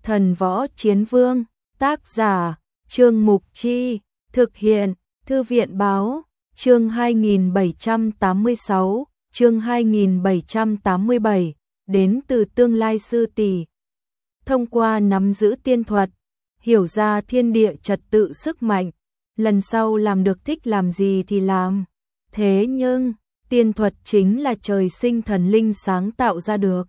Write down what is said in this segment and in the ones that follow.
Thần Võ Chiến Vương, tác giả, Trương Mục Chi, thực hiện, Thư viện Báo, chương 2786, chương 2787, đến từ tương lai sư tỷ. Thông qua nắm giữ tiên thuật, hiểu ra thiên địa trật tự sức mạnh, lần sau làm được thích làm gì thì làm. Thế nhưng, tiên thuật chính là trời sinh thần linh sáng tạo ra được.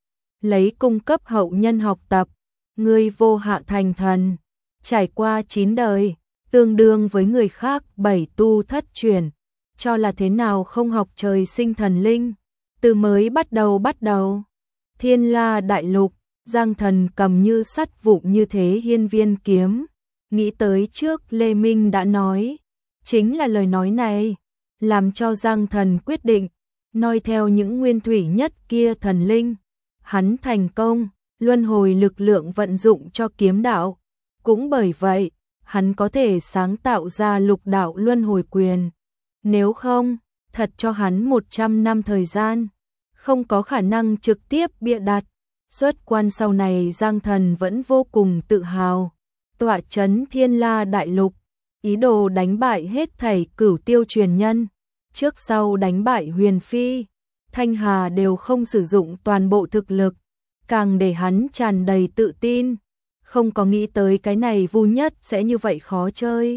Lấy cung cấp hậu nhân học tập, ngươi vô hạ thành thần, trải qua 9 đời, tương đương với người khác 7 tu thất truyền, cho là thế nào không học trời sinh thần linh. Từ mới bắt đầu, Thiên La đại lục, Giang Thần cầm như sắt vụn như thế hiên viên kiếm, nghĩ tới trước Lê Minh đã nói, chính là lời nói này, làm cho Giang Thần quyết định, noi theo những nguyên thủy nhất kia thần linh. Hắn thành công, luân hồi lực lượng vận dụng cho kiếm đạo, cũng bởi vậy, hắn có thể sáng tạo ra lục đạo luân hồi quyền. Nếu không, thật cho hắn 100 năm thời gian, không có khả năng trực tiếp bịa đặt. Xuất quan sau này Giang Thần vẫn vô cùng tự hào, tọa chấn Thiên La đại lục, ý đồ đánh bại hết thảy cửu tiêu truyền nhân, trước sau đánh bại Huyền Phi, Thanh Hà đều không sử dụng toàn bộ thực lực, càng để hắn tràn đầy tự tin, không có nghĩ tới cái này Vu Nhất sẽ như vậy khó chơi.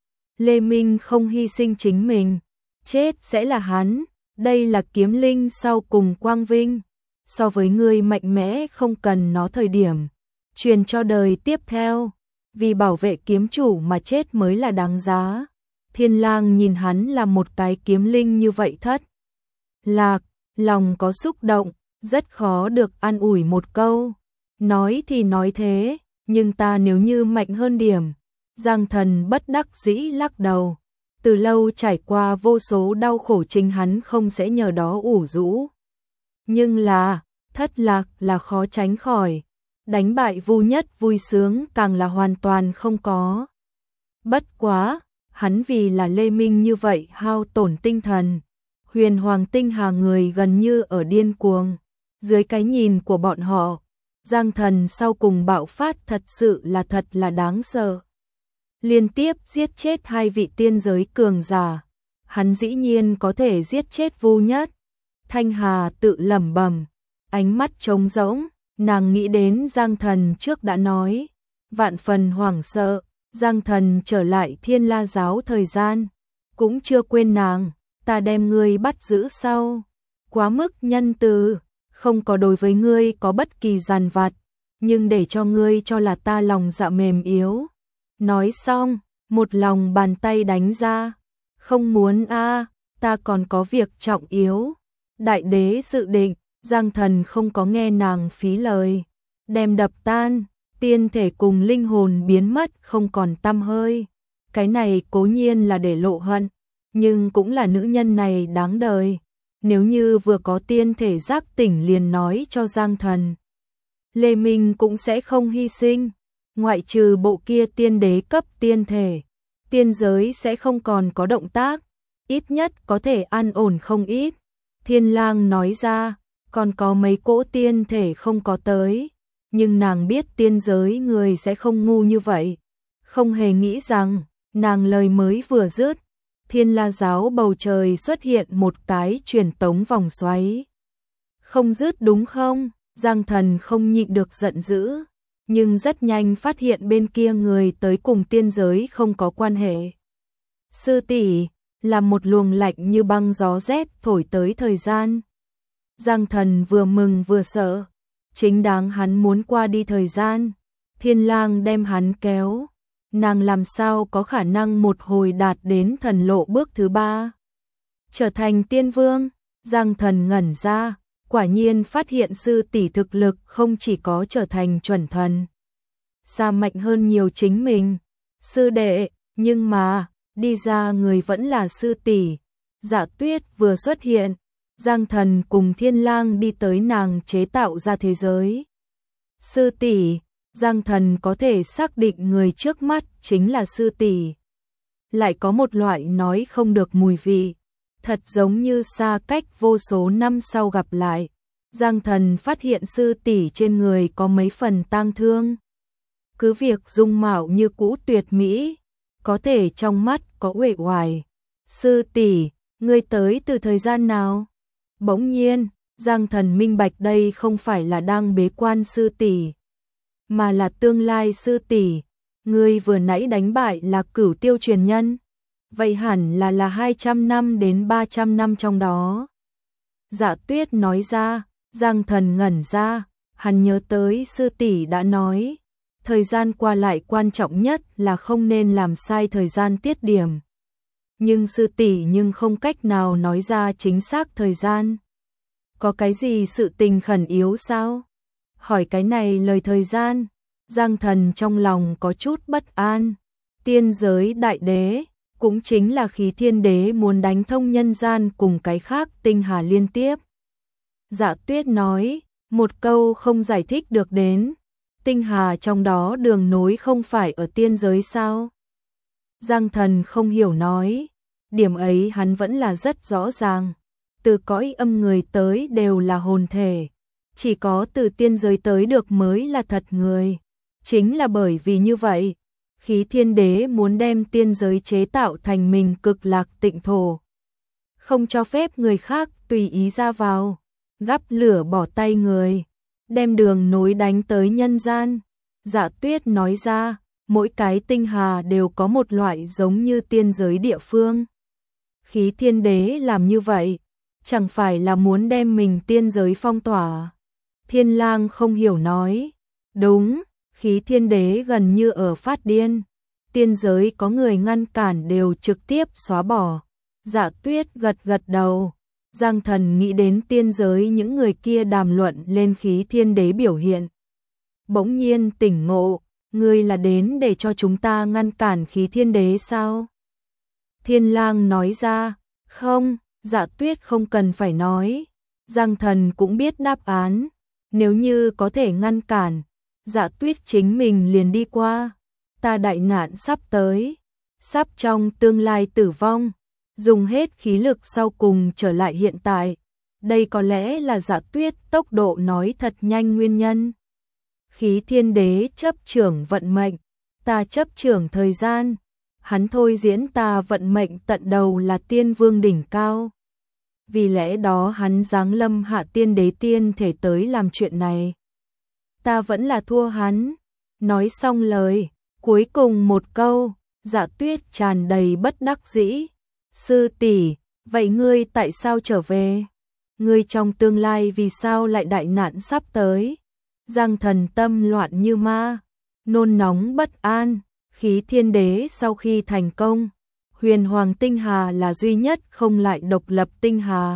Lê Minh không hy sinh chính mình, chết sẽ là hắn, đây là kiếm linh sau cùng quang vinh. So với người mạnh mẽ không cần nó thời điểm, truyền cho đời tiếp theo, vì bảo vệ kiếm chủ mà chết mới là đáng giá. Thiên Lang nhìn hắn là một cái kiếm linh như vậy thất lạc, lòng có xúc động, rất khó được an ủi một câu. Nói thì nói thế, nhưng ta nếu như mạnh hơn điểm. Giang Thần bất đắc dĩ lắc đầu, từ lâu trải qua vô số đau khổ chính hắn không sẽ nhờ đó ủ rũ. Nhưng là, thất lạc là khó tránh khỏi, đánh bại Vu Nhất vui sướng càng là hoàn toàn không có. Bất quá, hắn vì là Lê Minh như vậy hao tổn tinh thần, Huyền Hoàng Tinh Hà người gần như ở điên cuồng. Dưới cái nhìn của bọn họ, Giang Thần sau cùng bạo phát thật là đáng sợ. Liên tiếp giết chết 2 vị tiên giới cường giả, hắn dĩ nhiên có thể giết chết Vu Nhất. Thanh Hà tự lẩm bẩm, ánh mắt trống rỗng, nàng nghĩ đến Giang Thần trước đã nói, vạn phần hoảng sợ, Giang Thần trở lại Thiên La giáo thời gian, cũng chưa quên nàng, ta đem ngươi bắt giữ sau, quá mức nhân từ, không có đối với ngươi có bất kỳ giàn vặt, nhưng để cho ngươi cho là ta lòng dạ mềm yếu. Nói xong, một lòng bàn tay đánh ra, không muốn ta còn có việc trọng yếu. Đại đế dự định, Giang Thần không có nghe nàng phí lời, đem đập tan, tiên thể cùng linh hồn biến mất không còn tăm hơi. Cái này cố nhiên là để lộ hận, nhưng cũng là nữ nhân này đáng đời. Nếu như vừa có tiên thể giác tỉnh liền nói cho Giang Thần, Lê Minh cũng sẽ không hy sinh, ngoại trừ bộ kia tiên đế cấp tiên thể, tiên giới sẽ không còn có động tác, ít nhất có thể an ổn không ít. Thiên Lang nói ra, còn có mấy cỗ tiên thể không có tới, nhưng nàng biết tiên giới người sẽ không ngu như vậy, không hề nghĩ rằng, nàng lời mới vừa dứt, Thiên La giáo bầu trời xuất hiện một cái truyền tống vòng xoáy. Không dứt đúng không? Giang Thần không nhịn được giận dữ, nhưng rất nhanh phát hiện bên kia người tới cùng tiên giới không có quan hệ. Sư tỷ, là một luồng lạnh như băng gió rét thổi tới thời gian. Giang Thần vừa mừng vừa sợ, chính đáng hắn muốn qua đi thời gian, Thiên Lang đem hắn kéo, nàng làm sao có khả năng một hồi đạt đến thần lộ bước thứ 3. Trở thành tiên vương, Giang Thần ngẩn ra, quả nhiên phát hiện sư tỷ thực lực không chỉ có trở thành chuẩn thần, xa mạnh hơn nhiều chính mình. Sư đệ, nhưng mà, đi ra người vẫn là sư tỷ. Dạ Tuyết vừa xuất hiện, Giang Thần cùng Thiên Lang đi tới nàng chế tạo ra thế giới. Sư tỷ, Giang Thần có thể xác định người trước mắt chính là sư tỷ. Lại có một loại nói không được mùi vị, thật giống như xa cách vô số năm sau gặp lại. Giang Thần phát hiện sư tỷ trên người có mấy phần tang thương. Cứ việc dung mạo như cũ tuyệt mỹ, có thể trong mắt có uể oải. Sư tỷ, ngươi tới từ thời gian nào? Bỗng nhiên, Giang Thần minh bạch đây không phải là đang bế quan sư tỷ, mà là tương lai sư tỷ. Ngươi vừa nãy đánh bại là Cửu Tiêu truyền nhân, vậy hẳn là 200 năm đến 300 năm trong đó. Dạ Tuyết nói ra. Giang Thần ngẩn ra, hắn nhớ tới sư tỷ đã nói, thời gian qua lại quan trọng nhất là không nên làm sai thời gian tiết điểm. Nhưng sư tỷ không cách nào nói ra chính xác thời gian. Có cái gì sự tình khẩn yếu sao? Hỏi cái này lời thời gian, Giang Thần trong lòng có chút bất an. Tiên giới đại đế, cũng chính là Khí Thiên Đế muốn đánh thông nhân gian cùng cái khác tinh hà liên tiếp. Dạ Tuyết nói, một câu không giải thích được đến, tinh hà trong đó đường nối không phải ở tiên giới sao? Giang Thần không hiểu nói, điểm ấy hắn vẫn là rất rõ ràng, từ cõi âm người tới đều là hồn thể, chỉ có từ tiên giới tới được mới là thật người. Chính là bởi vì như vậy, Khí Thiên Đế muốn đem tiên giới chế tạo thành mình cực lạc tịnh thổ, không cho phép người khác tùy ý ra vào, gắp lửa bỏ tay người, đem đường nối đánh tới nhân gian. Dạ Tuyết nói ra, mỗi cái tinh hà đều có một loại giống như tiên giới địa phương. Khí Thiên Đế làm như vậy, chẳng phải là muốn đem mình tiên giới phong tỏa. Thiên Lang không hiểu nói, đúng, Khí Thiên Đế gần như ở phát điên, tiên giới có người ngăn cản đều trực tiếp xóa bỏ. Dạ Tuyết gật gật đầu. Giang Thần nghĩ đến tiên giới những người kia đàm luận lên Khí Thiên Đế biểu hiện. Bỗng nhiên tỉnh ngộ, ngươi là đến để cho chúng ta ngăn cản Khí Thiên Đế sao? Thiên Lang nói ra, không, Dạ Tuyết không cần phải nói. Giang Thần cũng biết đáp án, nếu như có thể ngăn cản, Dạ Tuyết chính mình liền đi qua. Ta đại nạn sắp tới, sắp trong tương lai tử vong. Dùng hết khí lực sau cùng trở lại hiện tại. Đây có lẽ là Dạ Tuyết tốc độ nói thật nhanh nguyên nhân. Khí Thiên Đế chấp trưởng vận mệnh, ta chấp trưởng thời gian. Hắn thôi diễn ta vận mệnh tận đầu là tiên vương đỉnh cao. Vì lẽ đó hắn giáng lâm hạ tiên đế tiên thể tới làm chuyện này. Ta vẫn là thua hắn. Nói xong lời, cuối cùng một câu, Dạ Tuyết tràn đầy bất đắc dĩ. Sư tỷ, vậy ngươi tại sao trở về? Ngươi trong tương lai vì sao lại đại nạn sắp tới? Giang Thần tâm loạn như ma, nôn nóng bất an. Khí Thiên Đế sau khi thành công, Huyền Hoàng Tinh Hà là duy nhất không lại độc lập tinh hà.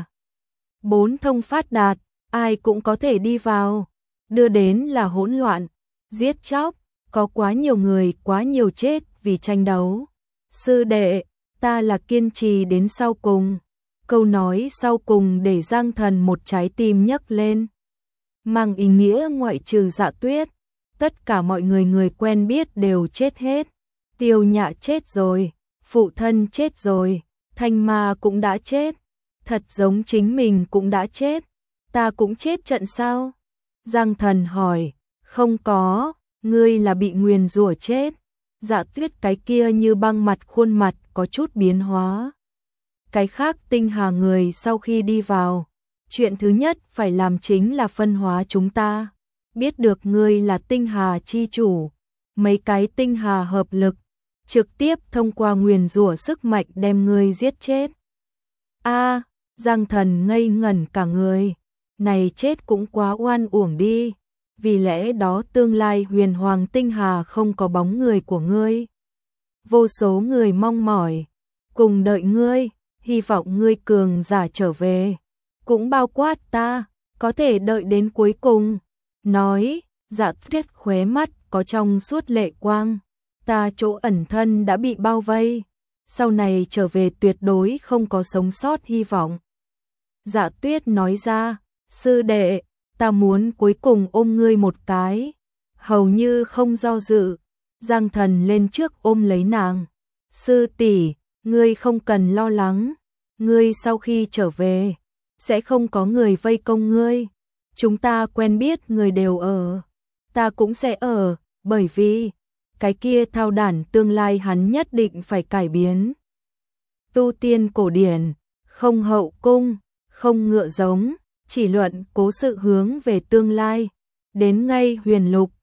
4 thông phát đạt, ai cũng có thể đi vào, đưa đến là hỗn loạn, giết chóc, có quá nhiều người, quá nhiều chết vì tranh đấu. Sư đệ, ta là kiên trì đến sau cùng. Câu nói sau cùng để Giang Thần một trái tim nhấc lên. Mang ý nghĩa ngoại trừ Dạ Tuyết, tất cả mọi người quen biết đều chết hết. Tiêu Nhạ chết rồi, phụ thân chết rồi, Thanh Ma cũng đã chết. Thật giống chính mình cũng đã chết. Ta cũng chết trận sao? Giang Thần hỏi, không có, ngươi là bị nguyền rủa chết. Dạ Tuyết cái kia như băng mặt khuôn mặt có chút biến hóa. Cái khác tinh hà người sau khi đi vào, chuyện thứ nhất phải làm chính là phân hóa chúng ta. Biết được ngươi là tinh hà chi chủ, mấy cái tinh hà hợp lực, trực tiếp thông qua nguyền rủa sức mạnh đem ngươi giết chết. A, Giang Thần ngây ngẩn cả người, này chết cũng quá oan uổng đi. Vì lẽ đó tương lai Huyền Hoàng Tinh Hà không có bóng người của ngươi. Vô số người mong mỏi, cùng đợi ngươi, hy vọng ngươi cường giả trở về. Cũng bao quát ta, có thể đợi đến cuối cùng. Nói, Dạ Tuyết khóe mắt có trong suốt lệ quang. Ta chỗ ẩn thân đã bị bao vây, sau này trở về tuyệt đối không có sống sót hy vọng. Dạ Tuyết nói ra, sư đệ, ta muốn cuối cùng ôm ngươi một cái. Hầu như không do dự, Giang Thần lên trước ôm lấy nàng. Sư tỷ, ngươi không cần lo lắng, ngươi sau khi trở về, sẽ không có người vây công ngươi. chúng ta quen biết người đều ở, ta cũng sẽ ở, bởi vì cái kia thao đản tương lai hắn nhất định phải cải biến. Tu tiên cổ điển, không hậu cung, không ngựa giống, chỉ luận cố sự hướng về tương lai, đến ngay huyền lục,